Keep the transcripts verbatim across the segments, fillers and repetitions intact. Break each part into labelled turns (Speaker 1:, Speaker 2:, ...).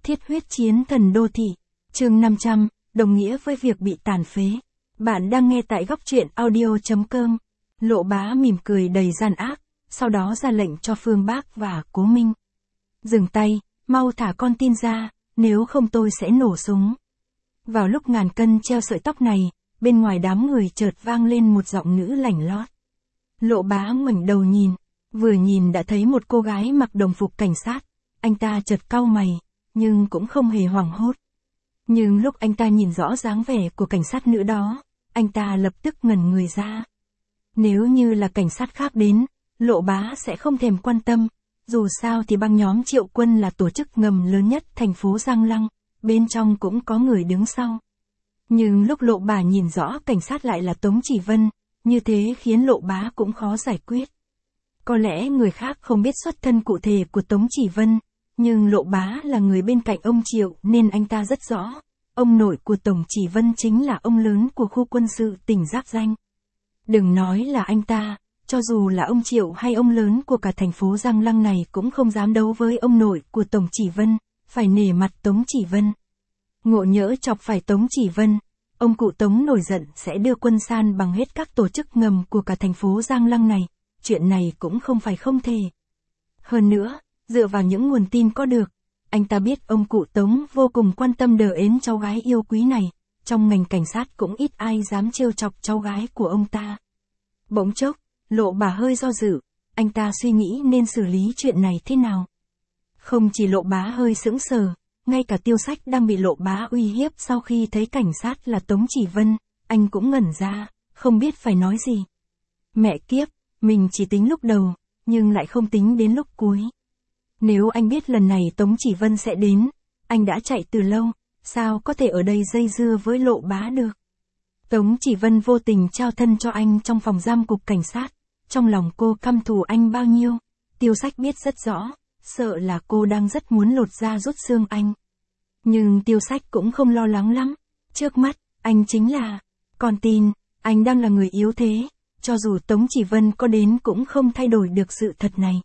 Speaker 1: Thiết huyết chiến thần đô thị. Chương năm trăm, đồng nghĩa với việc bị tàn phế. Bạn đang nghe tại góc truyện audio chấm com. Lộ Bá mỉm cười đầy gian ác, sau đó ra lệnh cho Phương Bác và Cố Minh. Dừng tay, mau thả con tin ra, nếu không tôi sẽ nổ súng. Vào lúc ngàn cân treo sợi tóc này, bên ngoài đám người chợt vang lên một giọng nữ lảnh lót. Lộ Bá ngoảnh đầu nhìn, vừa nhìn đã thấy một cô gái mặc đồng phục cảnh sát. Anh ta chợt cau mày, nhưng cũng không hề hoảng hốt. Nhưng lúc anh ta nhìn rõ dáng vẻ của cảnh sát nữ đó, anh ta lập tức ngẩn người ra. Nếu như là cảnh sát khác đến, Lộ Bá sẽ không thèm quan tâm, dù sao thì băng nhóm Triệu Quân là tổ chức ngầm lớn nhất thành phố Giang Lăng, bên trong cũng có người đứng sau. Nhưng lúc Lộ Bá nhìn rõ cảnh sát lại là Tống Chỉ Vân, như thế khiến Lộ Bá cũng khó giải quyết. Có lẽ người khác không biết xuất thân cụ thể của Tống Chỉ Vân, nhưng Lộ Bá là người bên cạnh ông Triệu nên anh ta rất rõ. Ông nội của Tống Chỉ Vân chính là ông lớn của khu quân sự tỉnh Giáp Danh. Đừng nói là anh ta, cho dù là ông Triệu hay ông lớn của cả thành phố Giang Lăng này cũng không dám đấu với ông nội của Tống Chỉ Vân, phải nể mặt Tống Chỉ Vân. Ngộ nhỡ chọc phải Tống Chỉ Vân, ông cụ Tống nổi giận sẽ đưa quân san bằng hết các tổ chức ngầm của cả thành phố Giang Lăng này, chuyện này cũng không phải không thể. Hơn nữa, dựa vào những nguồn tin có được, anh ta biết ông cụ Tống vô cùng quan tâm đờ ến cháu gái yêu quý này, trong ngành cảnh sát cũng ít ai dám trêu chọc cháu gái của ông ta. Bỗng chốc, Lộ Bá hơi do dự, anh ta suy nghĩ nên xử lý chuyện này thế nào. Không chỉ Lộ Bá hơi sững sờ, ngay cả Tiêu Sách đang bị Lộ Bá uy hiếp sau khi thấy cảnh sát là Tống Chỉ Vân, anh cũng ngẩn ra, không biết phải nói gì. Mẹ kiếp, mình chỉ tính lúc đầu, nhưng lại không tính đến lúc cuối. Nếu anh biết lần này Tống Chỉ Vân sẽ đến, anh đã chạy từ lâu, sao có thể ở đây dây dưa với Lộ Bá được. Tống Chỉ Vân vô tình trao thân cho anh trong phòng giam cục cảnh sát, trong lòng cô căm thù anh bao nhiêu, Tiêu Sách biết rất rõ, sợ là cô đang rất muốn lột da rút xương anh. Nhưng Tiêu Sách cũng không lo lắng lắm, trước mắt, anh chính là, con tin, anh đang là người yếu thế, cho dù Tống Chỉ Vân có đến cũng không thay đổi được sự thật này.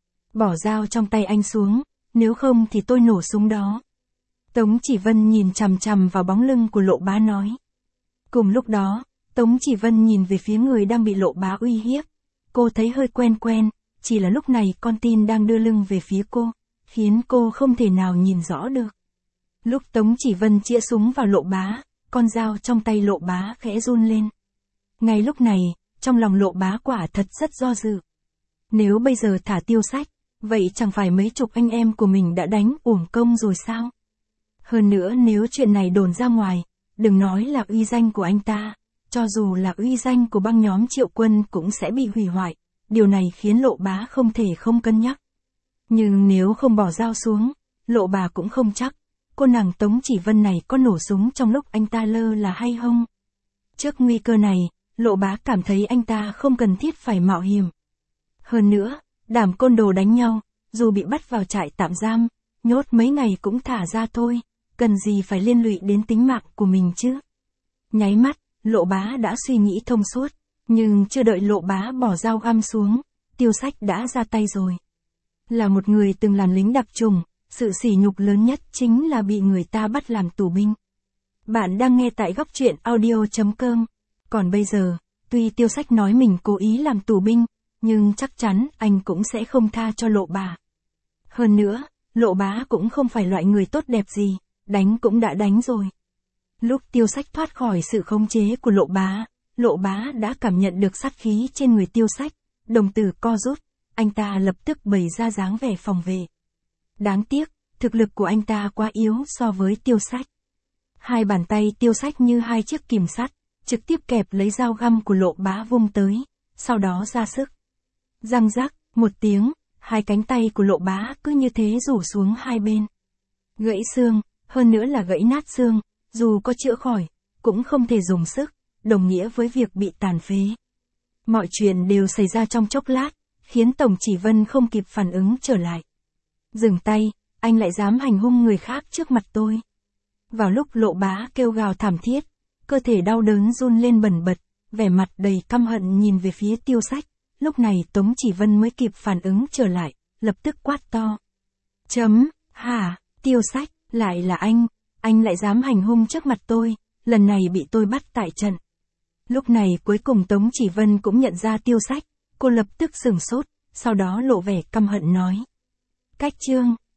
Speaker 1: Bỏ dao trong tay anh xuống, nếu không thì tôi nổ súng đó. Tống Chỉ Vân nhìn chằm chằm vào bóng lưng của Lộ Bá nói. Cùng lúc đó, Tống Chỉ Vân nhìn về phía người đang bị Lộ Bá uy hiếp. Cô thấy hơi quen quen, chỉ là lúc này con tin đang đưa lưng về phía cô, khiến cô không thể nào nhìn rõ được. Lúc Tống Chỉ Vân chĩa súng vào Lộ Bá, con dao trong tay Lộ Bá khẽ run lên. Ngay lúc này, trong lòng Lộ Bá quả thật rất do dự. Nếu bây giờ thả Tiêu Sách, vậy chẳng phải mấy chục anh em của mình đã đánh uổng công rồi sao? Hơn nữa nếu chuyện này đồn ra ngoài, đừng nói là uy danh của anh ta, cho dù là uy danh của băng nhóm Triệu Quân cũng sẽ bị hủy hoại, điều này khiến Lộ Bá không thể không cân nhắc. Nhưng nếu không bỏ dao xuống, Lộ Bá cũng không chắc, cô nàng Tống Chỉ Vân này có nổ súng trong lúc anh ta lơ là hay không. Trước nguy cơ này, Lộ Bá cảm thấy anh ta không cần thiết phải mạo hiểm. Hơn nữa, đảm côn đồ đánh nhau, dù bị bắt vào trại tạm giam, nhốt mấy ngày cũng thả ra thôi, cần gì phải liên lụy đến tính mạng của mình chứ. Nháy mắt, Lộ Bá đã suy nghĩ thông suốt, nhưng chưa đợi Lộ Bá bỏ dao găm xuống, Tiêu Sách đã ra tay rồi. Là một người từng làm lính đặc chủng, sự sỉ nhục lớn nhất chính là bị người ta bắt làm tù binh. Bạn đang nghe tại góc truyện audio chấm com. Còn bây giờ, tuy Tiêu Sách nói mình cố ý làm tù binh, nhưng chắc chắn anh cũng sẽ không tha cho Lộ Bá. Hơn nữa, Lộ Bá cũng không phải loại người tốt đẹp gì, đánh cũng đã đánh rồi. Lúc Tiêu Sách thoát khỏi sự khống chế của Lộ Bá, Lộ Bá đã cảm nhận được sát khí trên người Tiêu Sách, đồng tử co rút, anh ta lập tức bày ra dáng vẻ phòng vệ. Đáng tiếc, thực lực của anh ta quá yếu so với Tiêu Sách. Hai bàn tay Tiêu Sách như hai chiếc kìm sắt, trực tiếp kẹp lấy dao găm của Lộ Bá vung tới, sau đó ra sức. Răng rắc, một tiếng, hai cánh tay của Lộ Bá cứ như thế rủ xuống hai bên. Gãy xương, hơn nữa là gãy nát xương, dù có chữa khỏi, cũng không thể dùng sức, đồng nghĩa với việc bị tàn phế. Mọi chuyện đều xảy ra trong chốc lát, khiến Tống Chỉ Vân không kịp phản ứng trở lại. Dừng tay, anh lại dám hành hung người khác trước mặt tôi. Vào lúc Lộ Bá kêu gào thảm thiết, cơ thể đau đớn run lên bần bật, vẻ mặt đầy căm hận nhìn về phía Tiêu Sách. Lúc này Tống Chỉ Vân mới kịp phản ứng trở lại, lập tức quát to. Chấm, hả, Tiêu Sách, Lại là anh, anh lại dám hành hung trước mặt tôi, lần này bị tôi bắt tại trận. Lúc này cuối cùng Tống Chỉ Vân cũng nhận ra Tiêu Sách, cô lập tức sửng sốt, sau đó lộ vẻ căm hận nói. Cách Trương,